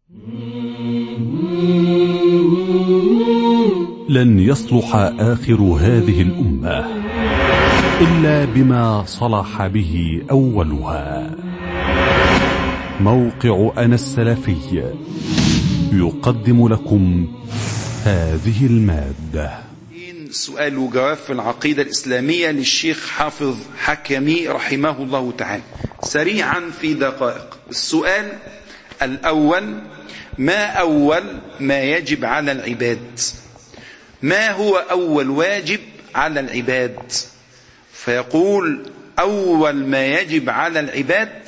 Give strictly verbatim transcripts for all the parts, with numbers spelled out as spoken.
لن يصلح آخر هذه الأمة إلا بما صلح به أولها. موقع أنا السلفي يقدم لكم هذه المادة. سؤال وجواب في العقيدة الإسلامية للشيخ حافظ حكمي رحمه الله تعالى، سريعا في دقائق. السؤال الأول: ما أول ما يجب على العباد؟ ما هو أول واجب على العباد؟ فيقول: أول ما يجب على العباد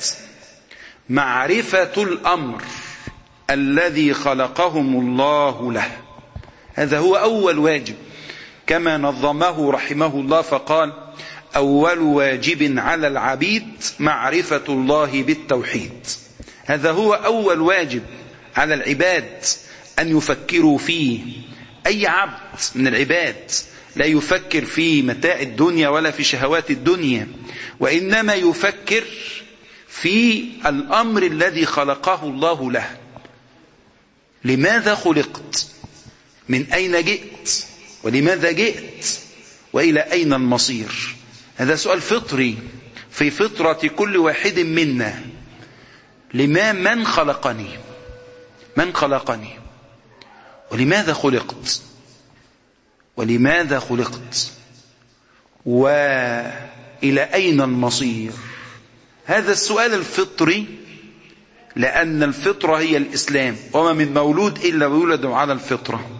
معرفة الأمر الذي خلقهم الله له. هذا هو أول واجب، كما نظمه رحمه الله فقال: أول واجب على العبيد معرفة الله بالتوحيد. هذا هو أول واجب على العباد أن يفكروا فيه. أي عبد من العباد لا يفكر في متاع الدنيا ولا في شهوات الدنيا، وإنما يفكر في الأمر الذي خلقه الله له. لماذا خلقت؟ من أين جئت؟ ولماذا جئت؟ وإلى أين المصير؟ هذا سؤال فطري في فطرة كل واحد منا. لما من خلقني؟ من خلقني؟ ولماذا خلقت؟ ولماذا خلقت؟ وإلى أين المصير؟ هذا السؤال الفطري، لأن الفطرة هي الإسلام، وما من مولود إلا ويولد على الفطرة.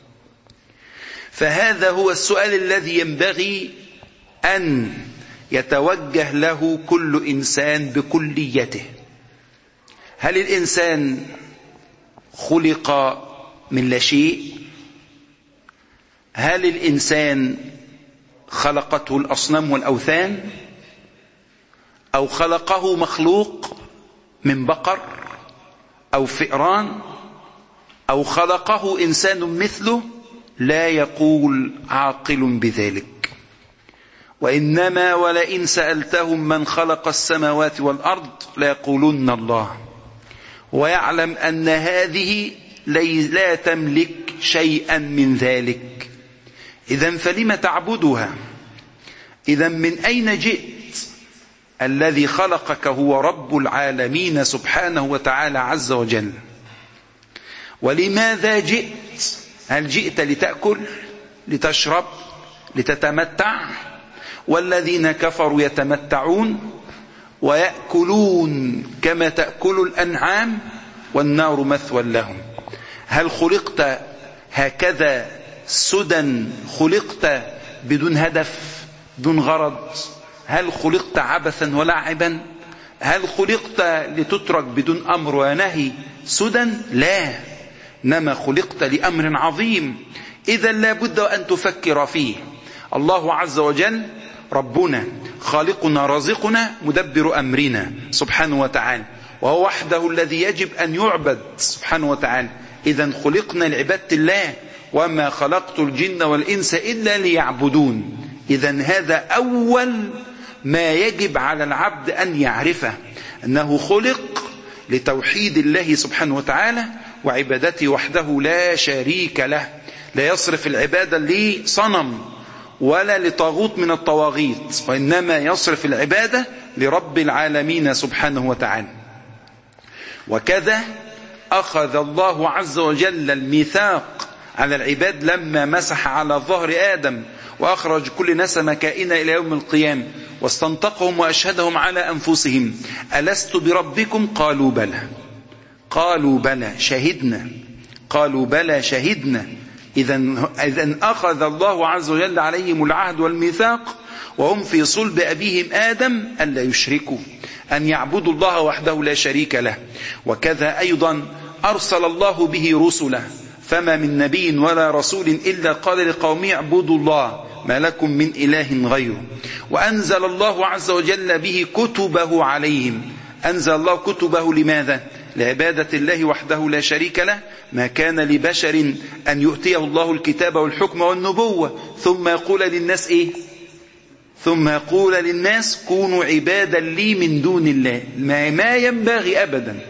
فهذا هو السؤال الذي ينبغي أن يتوجه له كل إنسان بكليته. هل الإنسان خلق من لا شيء؟ هل الإنسان خلقته الأصنام والأوثان؟ أو خلقه مخلوق من بقر أو فئران؟ أو خلقه إنسان مثله؟ لا يقول عاقل بذلك. وإنما ولئن سألتهم من خلق السماوات والأرض ليقولن الله، ويعلم أن هذه لا تملك شيئا من ذلك. إذن فلم تعبدها؟ إذن من أين جئت؟ الذي خلقك هو رب العالمين سبحانه وتعالى عز وجل. ولماذا جئت؟ هل جئت لتأكل، لتشرب، لتتمتع؟ والذين كفروا يتمتعون ويأكلون كما تأكل الأنعام والنار مثوى لهم. هل خلقت هكذا سدى؟ خلقت بدون هدف، بدون غرض؟ هل خلقت عبثا ولعبا؟ هل خلقت لتترك بدون أمر ونهي سدى؟ لا، إنما خلقت لأمر عظيم. إذا لا بد أن تفكر فيه. الله عز وجل ربنا خالقنا رازقنا مدبر أمرنا سبحانه وتعالى، وهو وحده الذي يجب أن يعبد سبحانه وتعالى. إذا خلقنا لعبادة الله، وما خلقت الجن والإنس إلا ليعبدون. إذا هذا أول ما يجب على العبد أن يعرفه، أنه خلق لتوحيد الله سبحانه وتعالى وعبادته وحده لا شريك له. لا يصرف العبادة لصنم ولا لطاغوت من الطواغيت، وإنما يصرف العبادة لرب العالمين سبحانه وتعالى. وكذا أخذ الله عز وجل الميثاق على العباد لما مسح على ظهر آدم وأخرج كل نسمة كائنة إلى يوم القيامة، واستنطقهم وأشهدهم على أنفسهم: ألست بربكم؟ قالوا بلى. قالوا بلى شهدنا. قالوا بلى شهدنا. إذن أخذ الله عز وجل عليهم العهد والميثاق وهم في صلب أبيهم آدم ألا يشركوا، أن يعبدوا الله وحده لا شريك له. وكذا أيضا أرسل الله به رسله، فما من نبي ولا رسول إلا قال لقومه اعبدوا الله ما لكم من إله غيره. وأنزل الله عز وجل به كتبه عليهم. أنزل الله كتبه لماذا؟ لعبادة الله وحده لا شريك له. ما كان لبشر أن يؤتيه الله الكتاب والحكم والنبوة ثم يقول للناس إيه؟ ثم يقول للناس كونوا عبادا لي من دون الله. ما, ما ينبغي أبدا.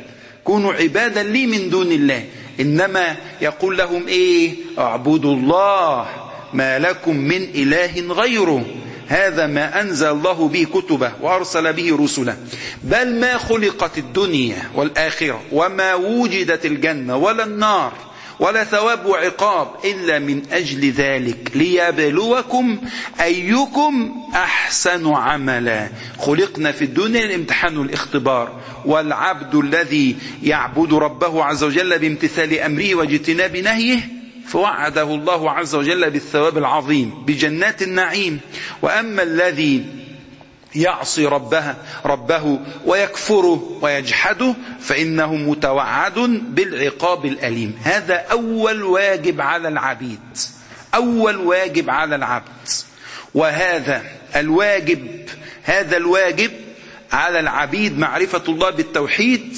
كونوا عبادا لي من دون الله. إنما يقول لهم إيه؟ اعبدوا الله ما لكم من إله غيره، هذا ما أنزل الله به كتبه وأرسل به رسله. بل ما خلقت الدنيا والآخرة وما وجدت الجنة ولا النار ولا ثواب وعقاب إلا من أجل ذلك، ليبلوكم أيكم أحسن عملا. خلقنا في الدنيا الامتحان والاختبار، والعبد الذي يعبد ربه عز وجل بامتثال أمره واجتناب نهيه فوعده الله عز وجل بالثواب العظيم بجنات النعيم. وأما الذي يعصي ربها ربه ويكفره ويجحده فإنه متوعد بالعقاب الأليم. هذا أول واجب على العبيد، أول واجب على العبد. وهذا الواجب هذا الواجب على العبيد معرفة الله بالتوحيد.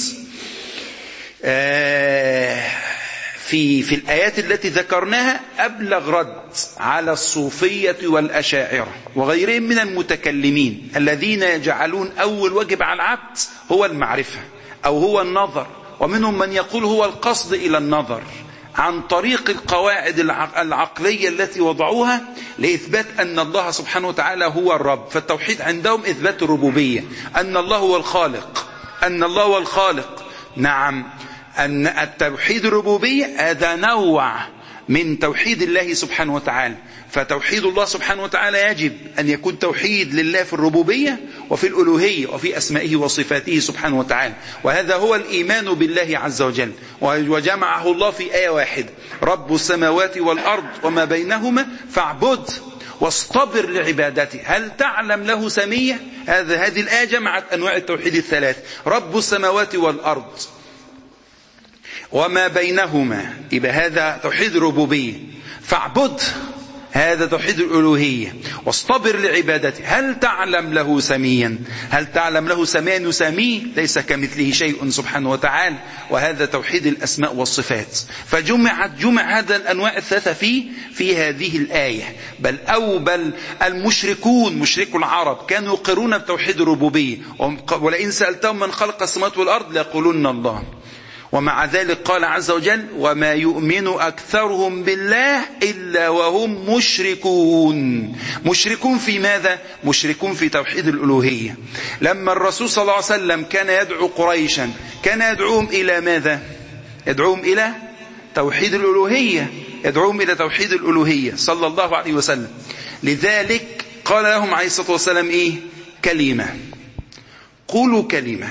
آه في في الآيات التي ذكرناها أبلغ رد على الصوفية والأشاعرة وغيرهم من المتكلمين الذين يجعلون أول واجب على العبد هو المعرفة أو هو النظر، ومنهم من يقول هو القصد إلى النظر، عن طريق القواعد العقلية التي وضعوها لإثبات أن الله سبحانه وتعالى هو الرب. فالتوحيد عندهم إثبات الربوبية، أن الله هو الخالق، أن الله هو الخالق. نعم، أن التوحيد الربوبية هذا نوع من توحيد الله سبحانه وتعالى. فتوحيد الله سبحانه وتعالى يجب أن يكون توحيد لله في الربوبية وفي الألوهية وفي أسمائه وصفاته سبحانه وتعالى، وهذا هو الإيمان بالله عز وجل. وجمعه الله في آية واحدة: رب السماوات والأرض وما بينهما فاعبد واصطبر لعبادته هل تعلم له سمية. هذا هذه الآية جمعت أنواع التوحيد الثلاث: رب السماوات والأرض وما بينهما، يبقى هذا توحيد الربوبية، فاعبد هذا توحيد الألوهية، واصطبر لعبادته هل تعلم له سميا. هل تعلم له سميا يسميه، ليس كمثله شيء سبحانه وتعالى، وهذا توحيد الأسماء والصفات. فجمعت جمع هذا الأنواع الثلاثة في في هذه الآية. بل أو بل المشركون مشركو العرب كانوا يقرون بتوحيد الربوبية، ولئن سألتهم من خلق السماوات والأرض ليقولون الله. ومع ذلك قال عز وجل: وما يؤمن أكثرهم بالله إلا وهم مشركون. مشركون في ماذا؟ مشركون في توحيد الألوهية. لما الرسول صلى الله عليه وسلم كان يدعو قريشا كان يدعوهم إلى ماذا؟ يدعوهم إلى توحيد الألوهية، يدعوهم إلى توحيد الألوهية صلى الله عليه وسلم. لذلك قال لهم عليه الصلاة والسلام إيه؟ كلمة، قولوا كلمة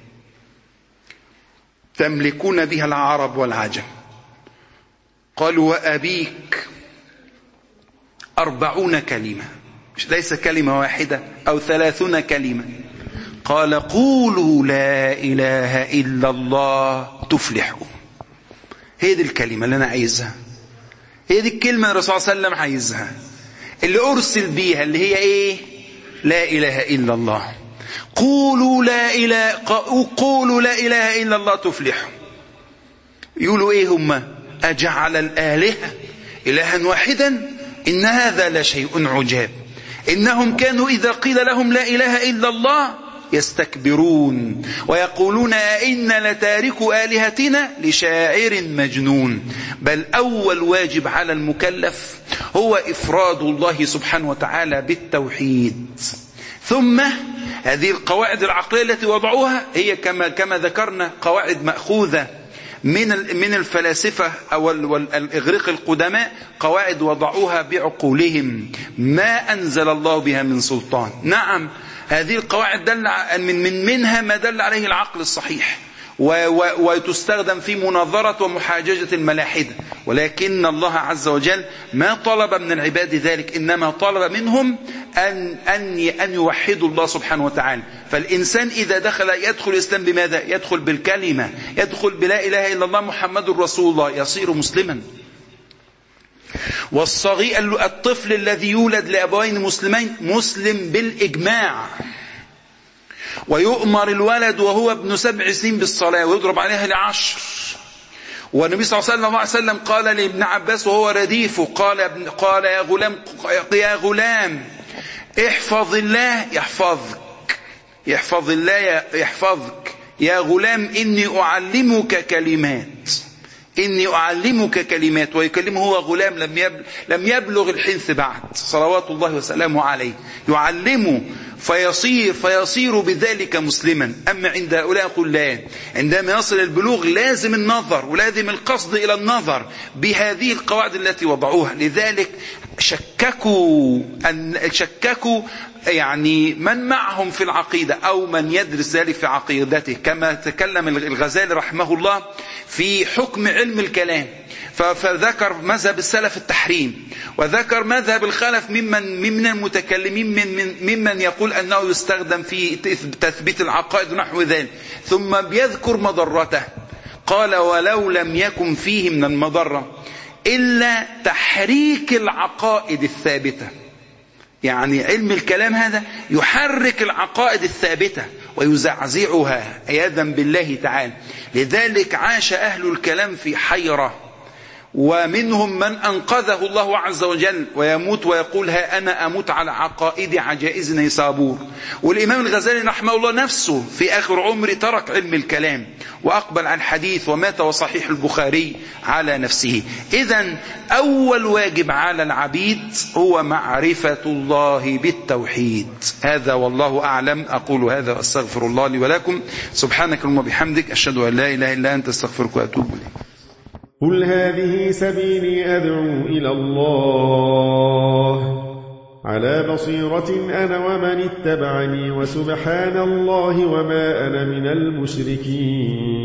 تملكون بها العرب والعجم. قالوا: وأبيك أربعون كلمة، ليس كلمة واحدة أو ثلاثون كلمة. قال: قولوا لا إله إلا الله تفلحوا. هي دي الكلمة اللي أنا عايزها، هي دي الكلمة الرسول صلى الله عليه وسلم عايزها، اللي أرسل بيها، اللي هي إيه؟ لا إله إلا الله. قولوا لا إله قولوا لا إله إلا الله تفلحوا. يقولوا إيه هم؟ أجعل الآلهة إلها واحدا إن هذا لشيء عجاب. إنهم كانوا إذا قيل لهم لا إله إلا الله يستكبرون ويقولون أئنا لتاركوا آلهتنا لشاعر مجنون. بل أول واجب على المكلف هو إفراد الله سبحانه وتعالى بالتوحيد. ثم هذه القواعد العقلية التي وضعوها هي كما كما ذكرنا قواعد مأخوذة من من الفلاسفة أو الإغريق القدماء، قواعد وضعوها بعقولهم ما أنزل الله بها من سلطان. نعم، هذه القواعد دل من من منها ما دل عليه العقل الصحيح، وتستخدم في مناظرة ومحاججة الملاحدة، ولكن الله عز وجل ما طلب من العباد ذلك، إنما طلب منهم أن أن أن يوحدوا الله سبحانه وتعالى. فالإنسان إذا دخل يدخل الإسلام بماذا؟ يدخل بالكلمة، يدخل بلا إله إلا الله محمد رسول الله، يصير مسلما. والصغير الطفل الذي يولد لأبوين مسلمين مسلم بالإجماع، ويؤمر الولد وهو ابن سبع سنين بالصلاة ويضرب عليها لعشر. والنبي صلى الله عليه وسلم قال لابن عباس وهو رديفه، قال قال يا غلام يا غلام احفظ الله يحفظك، يحفظ الله يحفظك، يا غلام إني أعلمك كلمات إني أعلمك كلمات. ويكلمه هو غلام لم لم يبلغ الحنث بعد صلوات الله وسلامه عليه، يعلمه فيصير فيصير بذلك مسلما. أما عند هؤلاء يقول لا، عندما يصل البلوغ لازم النظر ولازم القصد إلى النظر بهذه القواعد التي وضعوها. لذلك شككوا أن شككوا يعني من معهم في العقيدة أو من يدرس ذلك في عقيدته، كما تكلم الغزالي رحمه الله في حكم علم الكلام، فذكر مذهب السلف التحريم، وذكر مذهب الخلف ممن ممن المتكلمين من من ممن يقول أنه يستخدم في تثبيت العقائد ونحو ذلك، ثم بيذكر مضرته. قال ولو لم يكن فيه من المضرة إلا تحريك العقائد الثابتة. يعني علم الكلام هذا يحرك العقائد الثابتة ويزعزعها عياذا بالله تعالى. لذلك عاش أهل الكلام في حيرة، ومنهم من أنقذه الله عز وجل ويموت ويقول ها أنا أموت على عقائد عجائز نيسابور. والإمام الغزالي رحمه الله نفسه في آخر عمره ترك علم الكلام وأقبل على الحديث ومات وصحيح البخاري على نفسه. إذن أول واجب على العبيد هو معرفة الله بالتوحيد. هذا والله أعلم. أقول هذا وأستغفر الله لي ولكم. سبحانك اللهم وبحمدك، أشهد أن لا إله إلا أنت، أستغفرك وأتوب إليك. قل هذه سبيلي أدعو إلى الله على بصيرة أنا ومن اتبعني، وسبحان الله وما أنا من المشركين.